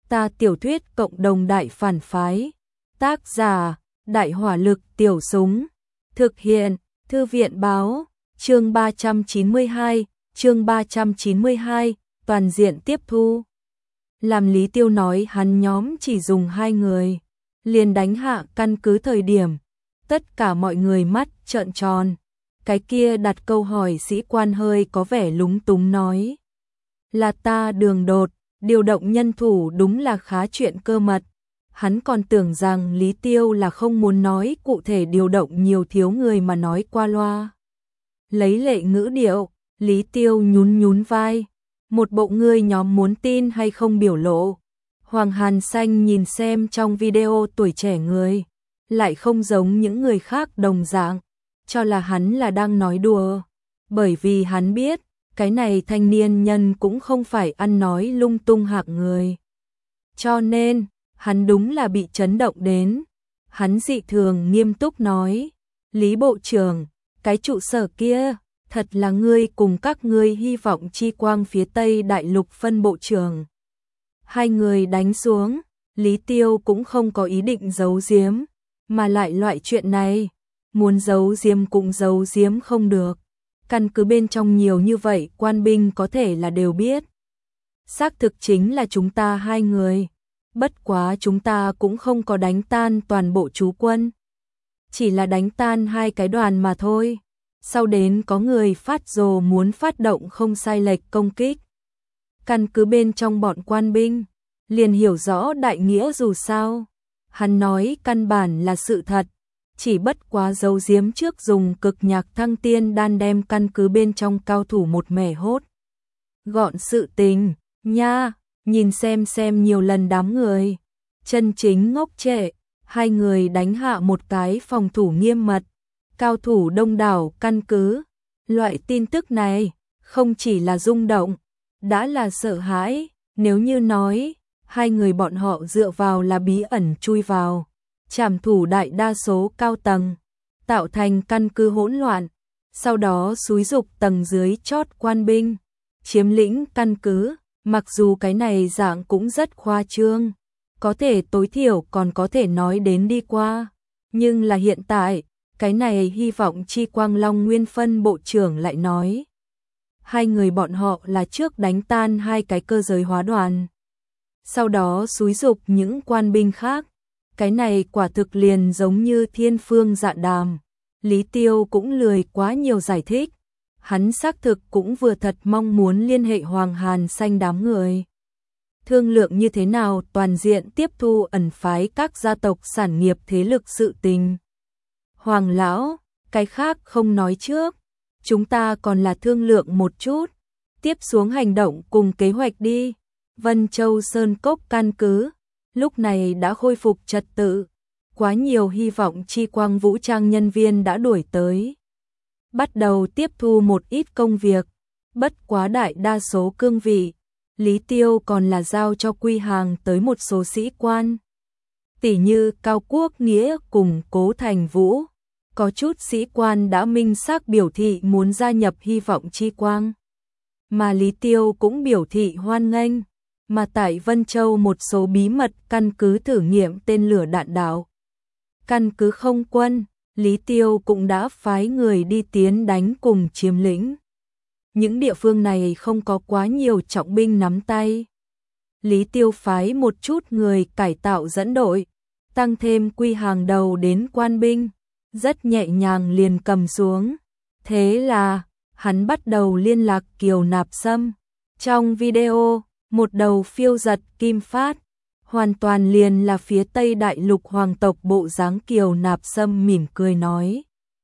Ta tiểu thuyết cộng đồng đại phản phái. Tác giả, Đại hỏa lực tiểu súng. Thực hiện, Thư viện báo, chương 392, toàn diện tiếp thu. Làm Lý Tiêu nói hắn nhóm chỉ dùng 2 người, liền đánh hạ căn cứ thời điểm. Tất cả mọi người mắt trợn tròn. Cái kia đặt câu hỏi sĩ quan hơi có vẻ lúng túng nói. Là ta đường đột, điều động nhân thủ đúng là khá chuyện cơ mật. Hắn còn tưởng rằng Lý Tiêu là không muốn nói cụ thể điều động nhiều thiếu người mà nói qua loa. Lấy lệ ngữ điệu, Lý Tiêu nhún nhún vai. Một bộ ngươi nhóm muốn tin hay không biểu lộ. Hoàng Hàn Xanh nhìn xem trong video tuổi trẻ người, lại không giống những người khác đồng dạng, cho là hắn là đang nói đùa. Bởi vì hắn biết, cái này thanh niên nhân cũng không phải ăn nói lung tung hạng người. Cho nên, hắn đúng là bị chấn động đến. Hắn dị thường nghiêm túc nói, Lý Bộ trưởng, cái trụ sở kia, thật là ngươi cùng các ngươi hy vọng chi quang phía Tây Đại Lục phân bộ trưởng. 2 người đánh xuống, Lý Tiêu cũng không có ý định giấu giếm, mà lại loại chuyện này, muốn giấu giếm cũng giấu giếm không được. Căn cứ bên trong nhiều như vậy quan binh có thể là đều biết. Xác thực chính là chúng ta 2 người, bất quá chúng ta cũng không có đánh tan toàn bộ trú quân. Chỉ là đánh tan 2 cái đoàn mà thôi. Sau đến có người phát rồ muốn phát động không sai lệch công kích. Căn cứ bên trong bọn quan binh, liền hiểu rõ đại nghĩa dù sao. Hắn nói căn bản là sự thật, chỉ bất quá giấu giếm trước dùng cực nhạc thăng tiên đan đem căn cứ bên trong cao thủ một mẻ hốt. Gọn sự tình, nha, nhìn xem nhiều lần đám người. Chân chính ngốc trệ, 2 người đánh hạ một cái phòng thủ nghiêm mật. Cao thủ đông đảo căn cứ. Loại tin tức này, không chỉ là rung động, đã là sợ hãi. Nếu như nói, 2 người bọn họ dựa vào là bí ẩn chui vào, trảm thủ đại đa số cao tầng, tạo thành căn cứ hỗn loạn, sau đó xúi dục tầng dưới chót quan binh, chiếm lĩnh căn cứ, mặc dù cái này dạng cũng rất khoa trương, có thể tối thiểu còn có thể nói đến đi qua, nhưng là hiện tại, cái này hy vọng chi quang Long Nguyên phân bộ trưởng lại nói. 2 người bọn họ là trước đánh tan 2 cái cơ giới hóa đoàn, sau đó xúi dục những quan binh khác. Cái này quả thực liền giống như thiên phương dạ đàm. Lý Tiêu cũng lười quá nhiều giải thích. Hắn xác thực cũng vừa thật mong muốn liên hệ Hoàng Hàn Xanh đám người. Thương lượng như thế nào toàn diện tiếp thu ẩn phái các gia tộc sản nghiệp thế lực sự tình. Hoàng lão, cái khác không nói trước. Chúng ta còn là thương lượng một chút. Tiếp xuống hành động cùng kế hoạch đi. Vân Châu Sơn Cốc căn cứ. Lúc này đã khôi phục trật tự, quá nhiều hy vọng chi quang vũ trang nhân viên đã đuổi tới. Bắt đầu tiếp thu một ít công việc, bất quá đại đa số cương vị, Lý Tiêu còn là giao cho quy hàng tới một số sĩ quan. Tỷ như Cao Quốc Nghĩa cùng Cố Thành Vũ, có chút sĩ quan đã minh xác biểu thị muốn gia nhập hy vọng chi quang. Mà Lý Tiêu cũng biểu thị hoan nghênh. Mà tại Vân Châu một số bí mật căn cứ thử nghiệm tên lửa đạn đạo. Căn cứ không quân, Lý Tiêu cũng đã phái người đi tiến đánh cùng chiếm lĩnh. Những địa phương này không có quá nhiều trọng binh nắm tay. Lý Tiêu phái một chút người cải tạo dẫn đội, tăng thêm quy hàng đầu đến quan binh, rất nhẹ nhàng liền cầm xuống. Thế là, hắn bắt đầu liên lạc Kiều Nạp Sâm. Trong video, một đầu phiêu giật kim phát, hoàn toàn liền là phía Tây Đại Lục hoàng tộc bộ dáng. Kiều Nạp Sâm mỉm cười nói.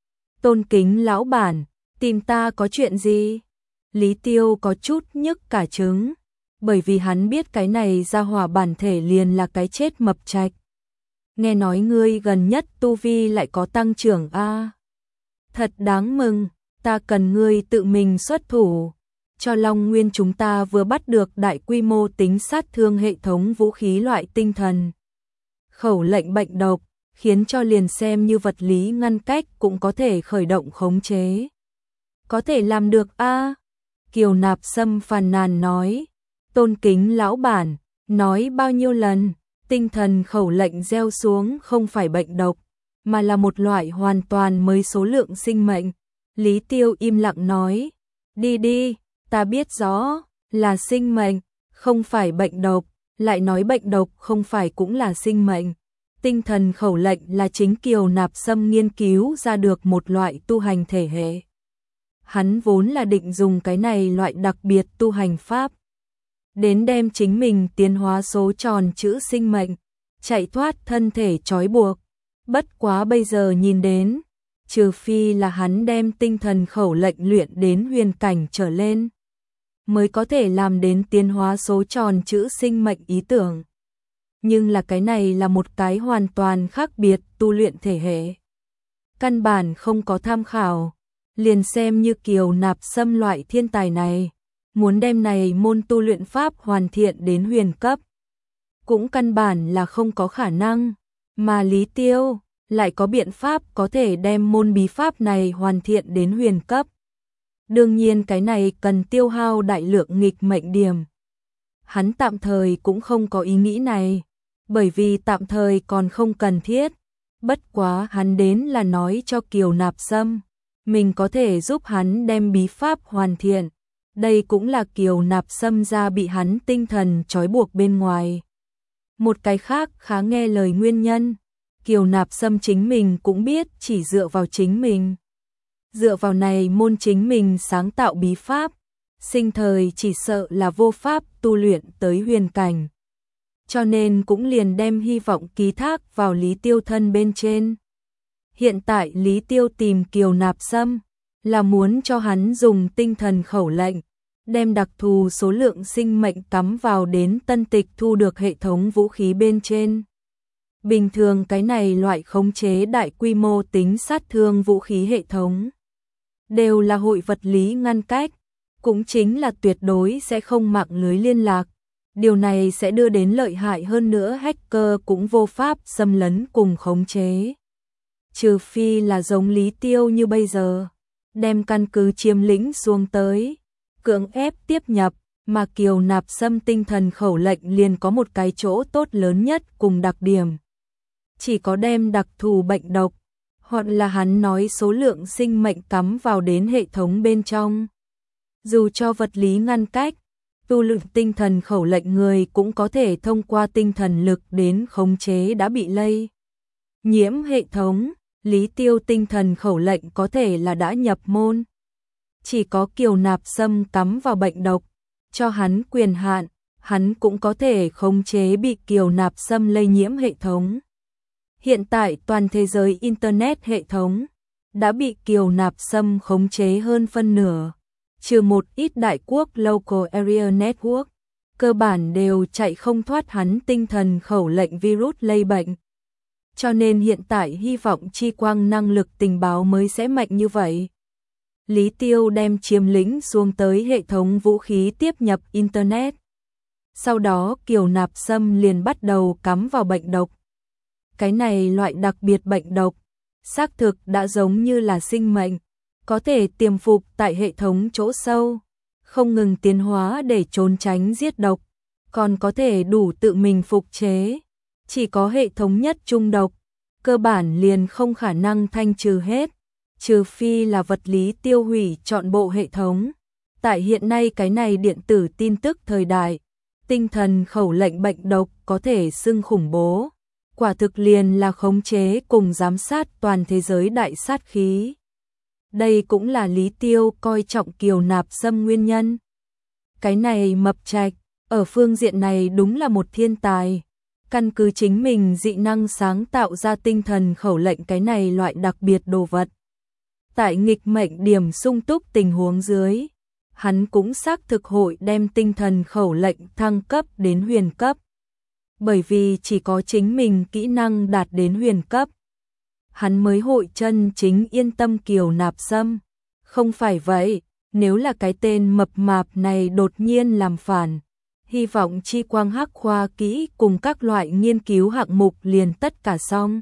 Tôn kính lão bản, tìm ta có chuyện gì? Lý Tiêu có chút nhức cả trứng, bởi vì hắn biết cái này ra hỏa bản thể liền là cái chết mập trạch. Nghe nói ngươi gần nhất tu vi lại có tăng trưởng a. Thật đáng mừng, ta cần ngươi tự mình xuất thủ. Cho Long Nguyên chúng ta vừa bắt được đại quy mô tính sát thương hệ thống vũ khí loại tinh thần. Khẩu lệnh bệnh độc, khiến cho liền xem như vật lý ngăn cách cũng có thể khởi động khống chế. Có thể làm được a. Kiều Nạp Sâm phàn nàn nói, tôn kính lão bản, Nói bao nhiêu lần, tinh thần khẩu lệnh gieo xuống không phải bệnh độc, mà là một loại hoàn toàn mới số lượng sinh mệnh. Lý Tiêu im lặng nói, đi đi, ta biết rõ, là sinh mệnh, không phải bệnh độc, lại nói bệnh độc không phải cũng là sinh mệnh. Tinh thần khẩu lệnh là chính Kiều Nạp Sâm nghiên cứu ra được một loại tu hành thể hệ. Hắn vốn là định dùng cái này loại đặc biệt tu hành pháp, đến đem chính mình tiến hóa số tròn chữ sinh mệnh, chạy thoát thân thể trói buộc. Bất quá bây giờ nhìn đến, trừ phi là hắn đem tinh thần khẩu lệnh luyện đến huyền cảnh trở lên, mới có thể làm đến tiến hóa số tròn chữ sinh mệnh ý tưởng. Nhưng là cái này là một cái hoàn toàn khác biệt tu luyện thể hệ. Căn bản không có tham khảo, liền xem như Kiều Nạp Sâm loại thiên tài này, muốn đem này môn tu luyện pháp hoàn thiện đến huyền cấp, cũng căn bản là không có khả năng, mà Lý Tiêu lại có biện pháp có thể đem môn bí pháp này hoàn thiện đến huyền cấp. Đương nhiên cái này cần tiêu hao đại lượng nghịch mệnh điểm. Hắn tạm thời cũng không có ý nghĩ này, bởi vì tạm thời còn không cần thiết. Bất quá hắn đến là nói cho Kiều Nạp Sâm, mình có thể giúp hắn đem bí pháp hoàn thiện. Đây cũng là Kiều Nạp Sâm ra bị hắn tinh thần trói buộc bên ngoài. Một cái khác khá nghe lời nguyên nhân, Kiều Nạp Sâm chính mình cũng biết chỉ dựa vào chính mình. Dựa vào này môn chính mình sáng tạo bí pháp, sinh thời chỉ sợ là vô pháp tu luyện tới huyền cảnh. Cho nên cũng liền đem hy vọng ký thác vào Lý Tiêu thân bên trên. Hiện tại Lý Tiêu tìm Kiều Nạp Sâm là muốn cho hắn dùng tinh thần khẩu lệnh, đem đặc thù số lượng sinh mệnh cắm vào đến tân tịch thu được hệ thống vũ khí bên trên. Bình thường cái này loại khống chế đại quy mô tính sát thương vũ khí hệ thống đều là hội vật lý ngăn cách, cũng chính là tuyệt đối sẽ không mạng lưới liên lạc. Điều này sẽ đưa đến lợi hại hơn nữa hacker cũng vô pháp xâm lấn cùng khống chế. Trừ phi là giống Lý Tiêu như bây giờ, đem căn cứ chiếm lĩnh xuống tới, cưỡng ép tiếp nhập, mà Kiều Nạp Sâm tinh thần khẩu lệnh liền có một cái chỗ tốt lớn nhất cùng đặc điểm. Chỉ có đem đặc thù bệnh độc, hoặc là hắn nói số lượng sinh mệnh cắm vào đến hệ thống bên trong. Dù cho vật lý ngăn cách, tu luyện tinh thần khẩu lệnh người cũng có thể thông qua tinh thần lực đến khống chế đã bị lây nhiễm hệ thống. Lý Tiêu tinh thần khẩu lệnh có thể là đã nhập môn. Chỉ có Kiều Nạp Sâm cắm vào bệnh độc, cho hắn quyền hạn, hắn cũng có thể khống chế bị Kiều Nạp Sâm lây nhiễm hệ thống. Hiện tại toàn thế giới Internet hệ thống đã bị Kiều Nạp Sâm khống chế hơn phân nửa, trừ một ít đại quốc Local Area Network, cơ bản đều chạy không thoát hắn tinh thần khẩu lệnh virus lây bệnh. Cho nên hiện tại hy vọng chi quang năng lực tình báo mới sẽ mạnh như vậy. Lý Tiêu đem chiếm lĩnh xuống tới hệ thống vũ khí tiếp nhập Internet. Sau đó Kiều Nạp Sâm liền bắt đầu cắm vào bệnh độc. Cái này loại đặc biệt bệnh độc, xác thực đã giống như là sinh mệnh, có thể tiềm phục tại hệ thống chỗ sâu, không ngừng tiến hóa để trốn tránh giết độc, còn có thể đủ tự mình phục chế. Chỉ có hệ thống nhất trung độc, cơ bản liền không khả năng thanh trừ hết, trừ phi là vật lý tiêu hủy trọn bộ hệ thống. Tại hiện nay cái này điện tử tin tức thời đại, tinh thần khẩu lệnh bệnh độc có thể xưng khủng bố, quả thực liền là khống chế cùng giám sát toàn thế giới đại sát khí. Đây cũng là Lý Tiêu coi trọng Kiều Nạp Sâm nguyên nhân. Cái này Mập Trạch, ở phương diện này đúng là một thiên tài. Căn cứ chính mình dị năng sáng tạo ra tinh thần khẩu lệnh cái này loại đặc biệt đồ vật. Tại nghịch mệnh điểm sung túc tình huống dưới, hắn cũng xác thực hội đem tinh thần khẩu lệnh thăng cấp đến huyền cấp. Bởi vì chỉ có chính mình kỹ năng đạt đến huyền cấp, hắn mới hội chân chính yên tâm Kiều Nạp Sâm. Không phải vậy, nếu là cái tên mập mạp này đột nhiên làm phản, hy vọng chi quang hắc khoa kỹ cùng các loại nghiên cứu hạng mục liền tất cả xong.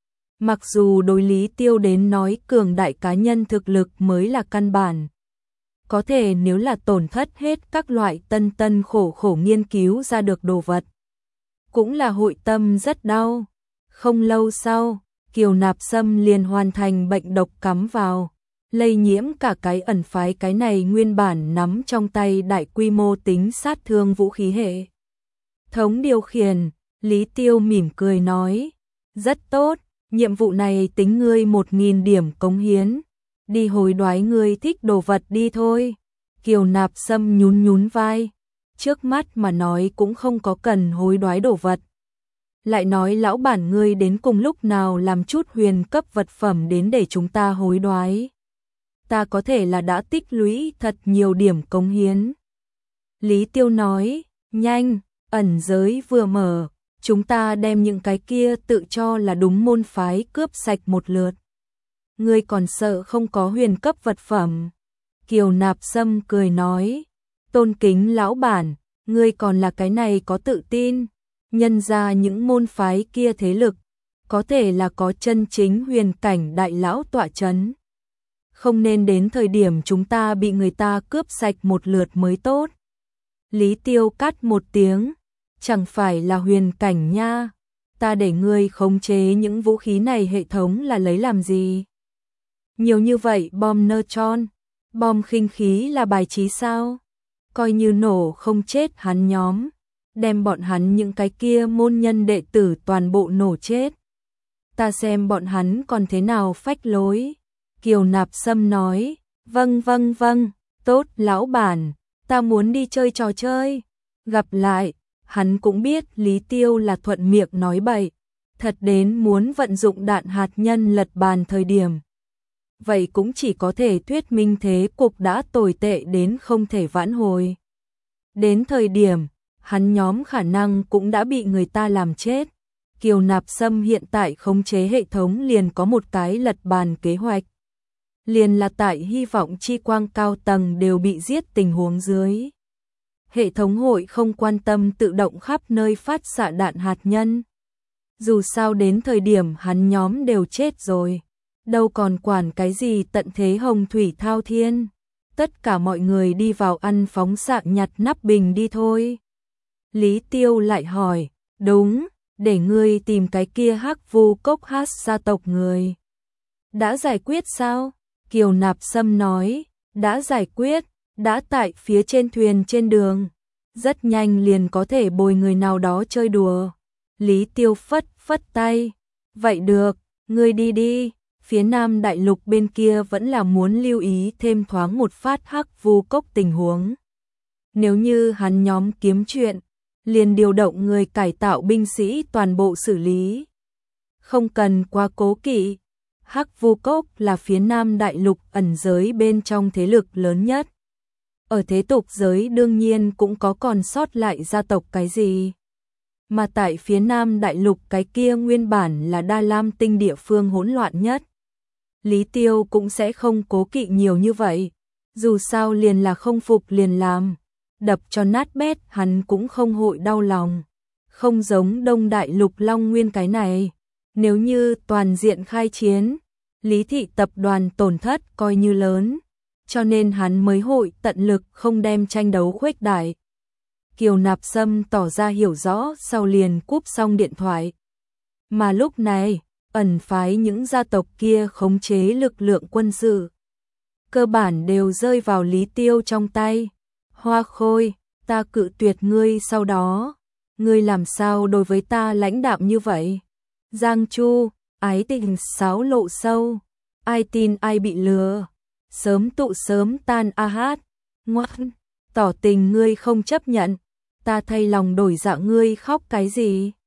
Mặc dù đối Lý Tiêu đến nói cường đại cá nhân thực lực mới là căn bản, có thể nếu là tổn thất hết các loại tân khổ nghiên cứu ra được đồ vật, cũng là hội tâm rất đau. Không lâu sau, Kiều Nạp Sâm liền hoàn thành bệnh độc cắm vào, lây nhiễm cả cái ẩn phái. Cái này nguyên bản nắm trong tay đại quy mô tính sát thương vũ khí hệ thống điều khiển. Lý Tiêu mỉm cười nói, rất tốt, nhiệm vụ này tính ngươi 1000 điểm cống hiến, đi hối đoái ngươi thích đồ vật đi thôi. Kiều Nạp Sâm nhún nhún vai, trước mắt mà nói cũng không có cần hối đoái đồ vật. Lại nói lão bản ngươi đến cùng lúc nào làm chút huyền cấp vật phẩm đến để chúng ta hối đoái. Ta có thể là đã tích lũy thật nhiều điểm cống hiến. Lý Tiêu nói, nhanh, ẩn giới vừa mở, chúng ta đem những cái kia tự cho là đúng môn phái cướp sạch một lượt. Ngươi còn sợ không có huyền cấp vật phẩm? Kiều Nạp Sâm cười nói, tôn kính lão bản, ngươi còn là cái này có tự tin. Nhân ra những môn phái kia thế lực, có thể là có chân chính huyền cảnh đại lão tọa chấn. Không nên đến thời điểm chúng ta bị người ta cướp sạch một lượt mới tốt. Lý Tiêu cắt một tiếng, chẳng phải là huyền cảnh nha, ta để ngươi khống chế những vũ khí này hệ thống là lấy làm gì? Nhiều như vậy bom neutron, bom khinh khí là bài trí sao? Coi như nổ không chết hắn nhóm, đem bọn hắn những cái kia môn nhân đệ tử toàn bộ nổ chết. Ta xem bọn hắn còn thế nào phách lối. Kiều Nạp Sâm nói, vâng, tốt lão bản, ta muốn đi chơi trò chơi. Gặp lại, hắn cũng biết Lý Tiêu là thuận miệng nói bậy, thật đến muốn vận dụng đạn hạt nhân lật bàn thời điểm. Vậy cũng chỉ có thể thuyết minh thế cục đã tồi tệ đến không thể vãn hồi. Đến thời điểm, hắn nhóm khả năng cũng đã bị người ta làm chết. Kiều Nạp Sâm hiện tại khống chế hệ thống liền có một cái lật bàn kế hoạch. Liền là tại hy vọng chi quang cao tầng đều bị giết tình huống dưới. Hệ thống hội không quan tâm tự động khắp nơi phát xạ đạn hạt nhân. Dù sao đến thời điểm hắn nhóm đều chết rồi, đâu còn quản cái gì tận thế hồng thủy thao thiên. Tất cả mọi người đi vào ăn phóng xạ nhặt nắp bình đi thôi. Lý Tiêu lại hỏi, đúng, để ngươi tìm cái kia Hắc Vu Cốc Hát gia tộc người. Đã giải quyết sao? Kiều Nạp Sâm nói, đã giải quyết, đã tại phía trên thuyền trên đường. Rất nhanh liền có thể bồi người nào đó chơi đùa. Lý Tiêu phất tay, vậy được, ngươi đi đi. Phía Nam Đại Lục bên kia vẫn là muốn lưu ý thêm thoáng một phát Hắc Vu Cốc tình huống. Nếu như hắn nhóm kiếm chuyện, liền điều động người cải tạo binh sĩ toàn bộ xử lý. Không cần quá cố kỵ, Hắc Vu Cốc là phía Nam Đại Lục ẩn giới bên trong thế lực lớn nhất. Ở thế tục giới đương nhiên cũng có còn sót lại gia tộc cái gì. Mà tại phía Nam Đại Lục cái kia nguyên bản là Đa Lam Tinh địa phương hỗn loạn nhất. Lý Tiêu cũng sẽ không cố kỵ nhiều như vậy. Dù sao liền là không phục liền làm. Đập cho nát bét hắn cũng không hội đau lòng. Không giống Đông Đại Lục Long Nguyên cái này. Nếu như toàn diện khai chiến, Lý thị tập đoàn tổn thất coi như lớn. Cho nên hắn mới hội tận lực không đem tranh đấu khuếch đại. Kiều Nạp Sâm tỏ ra hiểu rõ sau liền cúp xong điện thoại. Mà lúc này, ẩn phái những gia tộc kia khống chế lực lượng quân sự. Cơ bản đều rơi vào Lý Tiêu trong tay. Hoa Khôi, ta cự tuyệt ngươi sau đó. Ngươi làm sao đối với ta lãnh đạm như vậy? Giang Chu, ái tình sáo lộ sâu. Ai tin ai bị lừa. Sớm tụ sớm tan a hát. Ngoan, tỏ tình ngươi không chấp nhận. Ta thay lòng đổi dạ ngươi khóc cái gì?